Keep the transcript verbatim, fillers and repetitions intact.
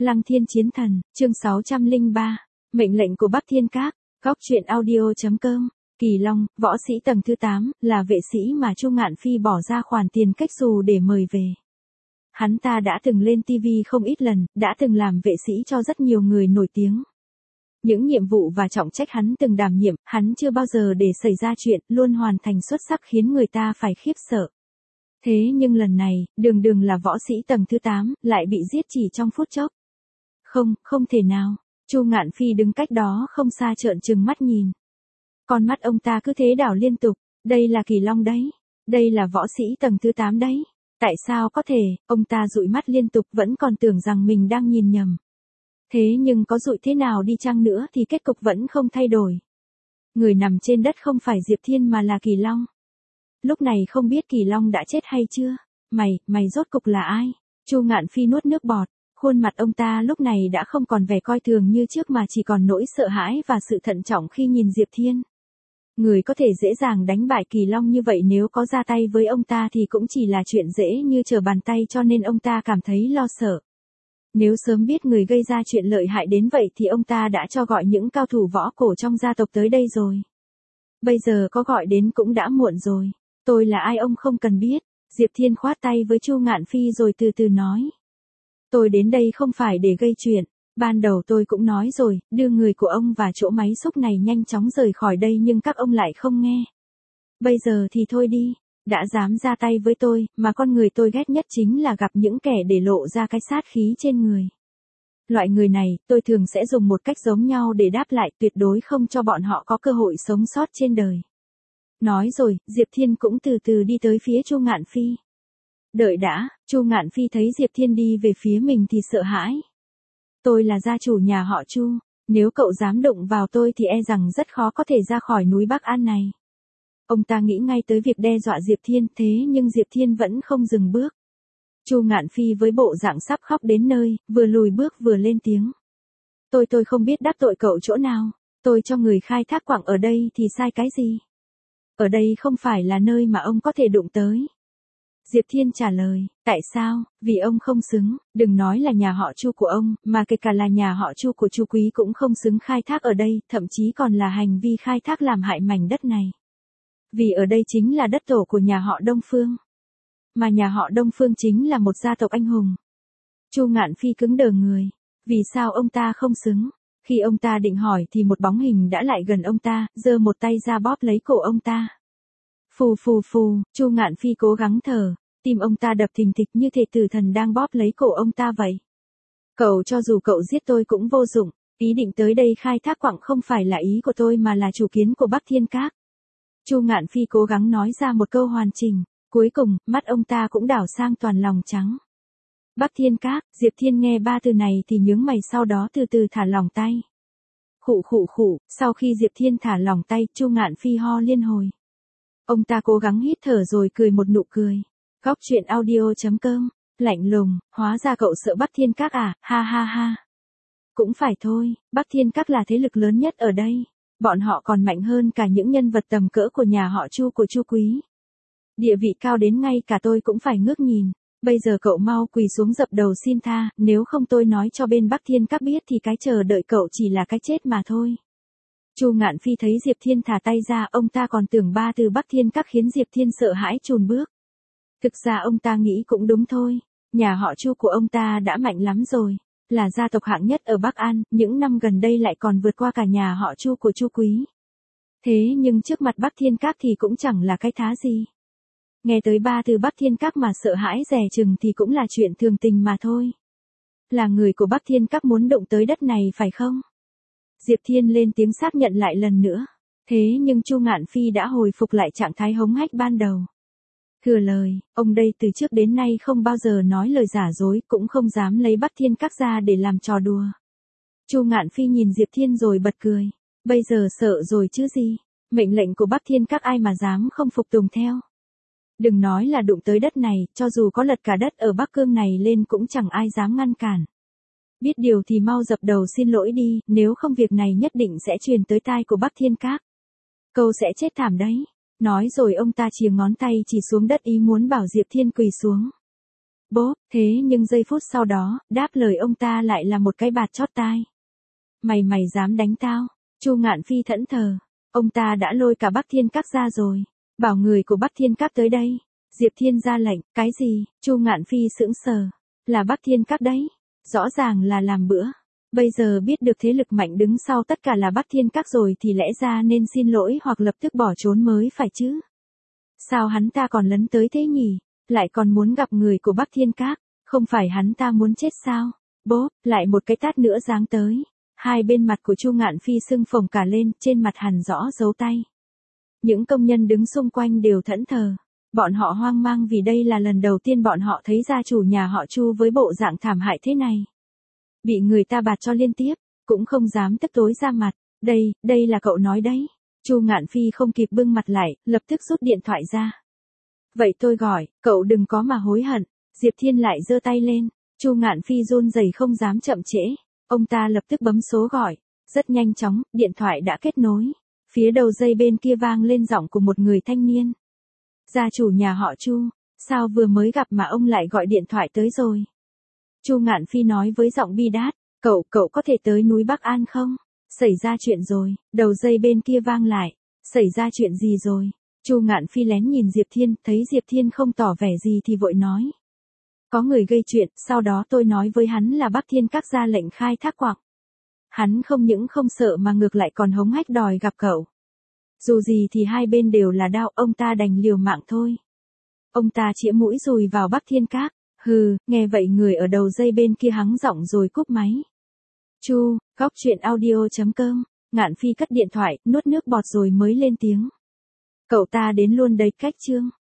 Lăng Thiên Chiến Thần, chương sáu trăm lẻ ba, mệnh lệnh của Bắc Thiên Các, góc truyện audio chấm com. Kỳ Long, võ sĩ tầng thứ tám, là vệ sĩ mà Chu Ngạn Phi bỏ ra khoản tiền cách xù để mời về. Hắn ta đã từng lên ti vi không ít lần, đã từng làm vệ sĩ cho rất nhiều người nổi tiếng. Những nhiệm vụ và trọng trách hắn từng đảm nhiệm, hắn chưa bao giờ để xảy ra chuyện, luôn hoàn thành xuất sắc khiến người ta phải khiếp sợ. Thế nhưng lần này, đường đường là võ sĩ tầng thứ tám, lại bị giết chỉ trong phút chốc. Không, không thể nào. Chu Ngạn Phi đứng cách đó không xa trợn trừng mắt nhìn. Con mắt ông ta cứ thế đảo liên tục, đây là Kỳ Long đấy, đây là võ sĩ tầng thứ tám đấy. Tại sao có thể, ông ta dụi mắt liên tục vẫn còn tưởng rằng mình đang nhìn nhầm. Thế nhưng có dụi thế nào đi chăng nữa thì kết cục vẫn không thay đổi. Người nằm trên đất không phải Diệp Thiên mà là Kỳ Long. Lúc này không biết Kỳ Long đã chết hay chưa. Mày, mày rốt cục là ai? Chu Ngạn Phi nuốt nước bọt, khuôn mặt ông ta lúc này đã không còn vẻ coi thường như trước mà chỉ còn nỗi sợ hãi và sự thận trọng khi nhìn Diệp Thiên. Người có thể dễ dàng đánh bại Kỳ Long như vậy nếu có ra tay với ông ta thì cũng chỉ là chuyện dễ như trở bàn tay cho nên ông ta cảm thấy lo sợ. Nếu sớm biết người gây ra chuyện lợi hại đến vậy thì ông ta đã cho gọi những cao thủ võ cổ trong gia tộc tới đây rồi. Bây giờ có gọi đến cũng đã muộn rồi. Tôi là ai ông không cần biết. Diệp Thiên khoát tay với Chu Ngạn Phi rồi từ từ nói. Tôi đến đây không phải để gây chuyện. Ban đầu tôi cũng nói rồi, đưa người của ông và chỗ máy xúc này nhanh chóng rời khỏi đây nhưng các ông lại không nghe. Bây giờ thì thôi đi, đã dám ra tay với tôi, mà con người tôi ghét nhất chính là gặp những kẻ để lộ ra cái sát khí trên người. Loại người này, tôi thường sẽ dùng một cách giống nhau để đáp lại, tuyệt đối không cho bọn họ có cơ hội sống sót trên đời. Nói rồi, Diệp Thiên cũng từ từ đi tới phía Chu Ngạn Phi. Đợi đã, Chu Ngạn Phi thấy Diệp Thiên đi về phía mình thì sợ hãi. Tôi là gia chủ nhà họ Chu, nếu cậu dám đụng vào tôi thì e rằng rất khó có thể ra khỏi núi Bắc An này. Ông ta nghĩ ngay tới việc đe dọa Diệp Thiên, thế nhưng Diệp Thiên vẫn không dừng bước. Chu Ngạn Phi với bộ dạng sắp khóc đến nơi, vừa lùi bước vừa lên tiếng. Tôi tôi không biết đắc tội cậu chỗ nào, tôi cho người khai thác quặng ở đây thì sai cái gì? Ở đây không phải là nơi mà ông có thể đụng tới. Diệp Thiên trả lời, tại sao? Vì ông không xứng, đừng nói là nhà họ Chu của ông, mà kể cả là nhà họ Chu của Chu Quý cũng không xứng khai thác ở đây, thậm chí còn là hành vi khai thác làm hại mảnh đất này. Vì ở đây chính là đất tổ của nhà họ Đông Phương. Mà nhà họ Đông Phương chính là một gia tộc anh hùng. Chu Ngạn Phi cứng đờ người. Vì sao ông ta không xứng? Khi ông ta định hỏi thì một bóng hình đã lại gần ông ta, giơ một tay ra bóp lấy cổ ông ta. Phù phù phù, Chu Ngạn Phi cố gắng thở, tim ông ta đập thình thịch như thể tử thần đang bóp lấy cổ ông ta vậy. Cậu cho dù cậu giết tôi cũng vô dụng, ý định tới đây khai thác quặng không phải là ý của tôi mà là chủ kiến của Bắc Thiên Các. Chu Ngạn Phi cố gắng nói ra một câu hoàn chỉnh, cuối cùng, mắt ông ta cũng đảo sang toàn lòng trắng. Bắc Thiên Các, Diệp Thiên nghe ba từ này thì nhướng mày sau đó từ từ thả lỏng tay. Khụ khụ khụ, sau khi Diệp Thiên thả lỏng tay, Chu Ngạn Phi ho liên hồi. Ông ta cố gắng hít thở rồi cười một nụ cười. Góc truyện audio chấm com, lạnh lùng, hóa ra cậu sợ Bắc Thiên Các à, ha ha ha. Cũng phải thôi, Bắc Thiên Các là thế lực lớn nhất ở đây. Bọn họ còn mạnh hơn cả những nhân vật tầm cỡ của nhà họ Chu của Chu Quý. Địa vị cao đến ngay cả tôi cũng phải ngước nhìn. Bây giờ cậu mau quỳ xuống dập đầu xin tha, nếu không tôi nói cho bên Bắc Thiên Các biết thì cái chờ đợi cậu chỉ là cái chết mà thôi. Chu Ngạn Phi thấy Diệp Thiên thả tay ra, ông ta còn tưởng ba từ Bắc Thiên Các khiến Diệp Thiên sợ hãi chùn bước. Thực ra ông ta nghĩ cũng đúng thôi, nhà họ Chu của ông ta đã mạnh lắm rồi, là gia tộc hạng nhất ở Bắc An, những năm gần đây lại còn vượt qua cả nhà họ Chu của Chu Quý. Thế nhưng trước mặt Bắc Thiên Các thì cũng chẳng là cái thá gì. Nghe tới ba từ Bắc Thiên Các mà sợ hãi dè chừng thì cũng là chuyện thường tình mà thôi. Là người của Bắc Thiên Các muốn động tới đất này phải không? Diệp Thiên lên tiếng xác nhận lại lần nữa. Thế nhưng Chu Ngạn Phi đã hồi phục lại trạng thái hống hách ban đầu. Thừa lời, ông đây từ trước đến nay không bao giờ nói lời giả dối, cũng không dám lấy Bắc Thiên Các ra để làm trò đùa. Chu Ngạn Phi nhìn Diệp Thiên rồi bật cười. Bây giờ sợ rồi chứ gì? Mệnh lệnh của Bắc Thiên Các ai mà dám không phục tùng theo? Đừng nói là đụng tới đất này, cho dù có lật cả đất ở Bắc Cương này lên cũng chẳng ai dám ngăn cản. Biết điều thì mau dập đầu xin lỗi đi, nếu không việc này nhất định sẽ truyền tới tai của Bắc Thiên Các. Câu sẽ chết thảm đấy. Nói rồi ông ta chìa ngón tay chỉ xuống đất ý muốn bảo Diệp Thiên quỳ xuống. Bố, thế nhưng giây phút sau đó, đáp lời ông ta lại là một cái bạt chót tai. Mày mày dám đánh tao? Chu Ngạn Phi thẫn thờ. Ông ta đã lôi cả Bắc Thiên Các ra rồi. Bảo người của Bắc Thiên Các tới đây. Diệp Thiên ra lệnh, cái gì? Chu Ngạn Phi sững sờ. Là Bắc Thiên Các đấy. Rõ ràng là làm bữa. Bây giờ biết được thế lực mạnh đứng sau tất cả là Bắc Thiên Các rồi thì lẽ ra nên xin lỗi hoặc lập tức bỏ trốn mới phải chứ. Sao hắn ta còn lấn tới thế nhỉ? Lại còn muốn gặp người của Bắc Thiên Các. Không phải hắn ta muốn chết sao? Bố, lại một cái tát nữa giáng tới. Hai bên mặt của Chu Ngạn Phi sưng phồng cả lên, trên mặt hằn rõ dấu tay. Những công nhân đứng xung quanh đều thẫn thờ. Bọn họ hoang mang vì đây là lần đầu tiên bọn họ thấy gia chủ nhà họ Chu với bộ dạng thảm hại thế này. Bị người ta bạt cho liên tiếp, cũng không dám tức tối ra mặt. Đây, đây là cậu nói đấy. Chu Ngạn Phi không kịp bưng mặt lại, lập tức rút điện thoại ra. Vậy tôi gọi, cậu đừng có mà hối hận. Diệp Thiên lại giơ tay lên. Chu Ngạn Phi run rẩy không dám chậm trễ. Ông ta lập tức bấm số gọi. Rất nhanh chóng, điện thoại đã kết nối. Phía đầu dây bên kia vang lên giọng của một người thanh niên. Gia chủ nhà họ Chu, sao vừa mới gặp mà ông lại gọi điện thoại tới rồi? Chu Ngạn Phi nói với giọng bi đát, cậu, cậu có thể tới núi Bắc An không? Xảy ra chuyện rồi, đầu dây bên kia vang lại. Xảy ra chuyện gì rồi? Chu Ngạn Phi lén nhìn Diệp Thiên, thấy Diệp Thiên không tỏ vẻ gì thì vội nói. Có người gây chuyện, sau đó tôi nói với hắn là Bắc Thiên Các ra lệnh khai thác quặng. Hắn không những không sợ mà ngược lại còn hống hách đòi gặp cậu. Dù gì thì hai bên đều là đao, ông ta đành liều mạng thôi. Ông ta chĩa mũi dùi vào Bắc Thiên Các. Hừ, nghe vậy người ở đầu dây bên kia hắng giọng rồi cúp máy. Chu, góc truyện audio chấm com. Ngạn Phi cất điện thoại, nuốt nước bọt rồi mới lên tiếng. Cậu ta đến luôn đấy cách chương.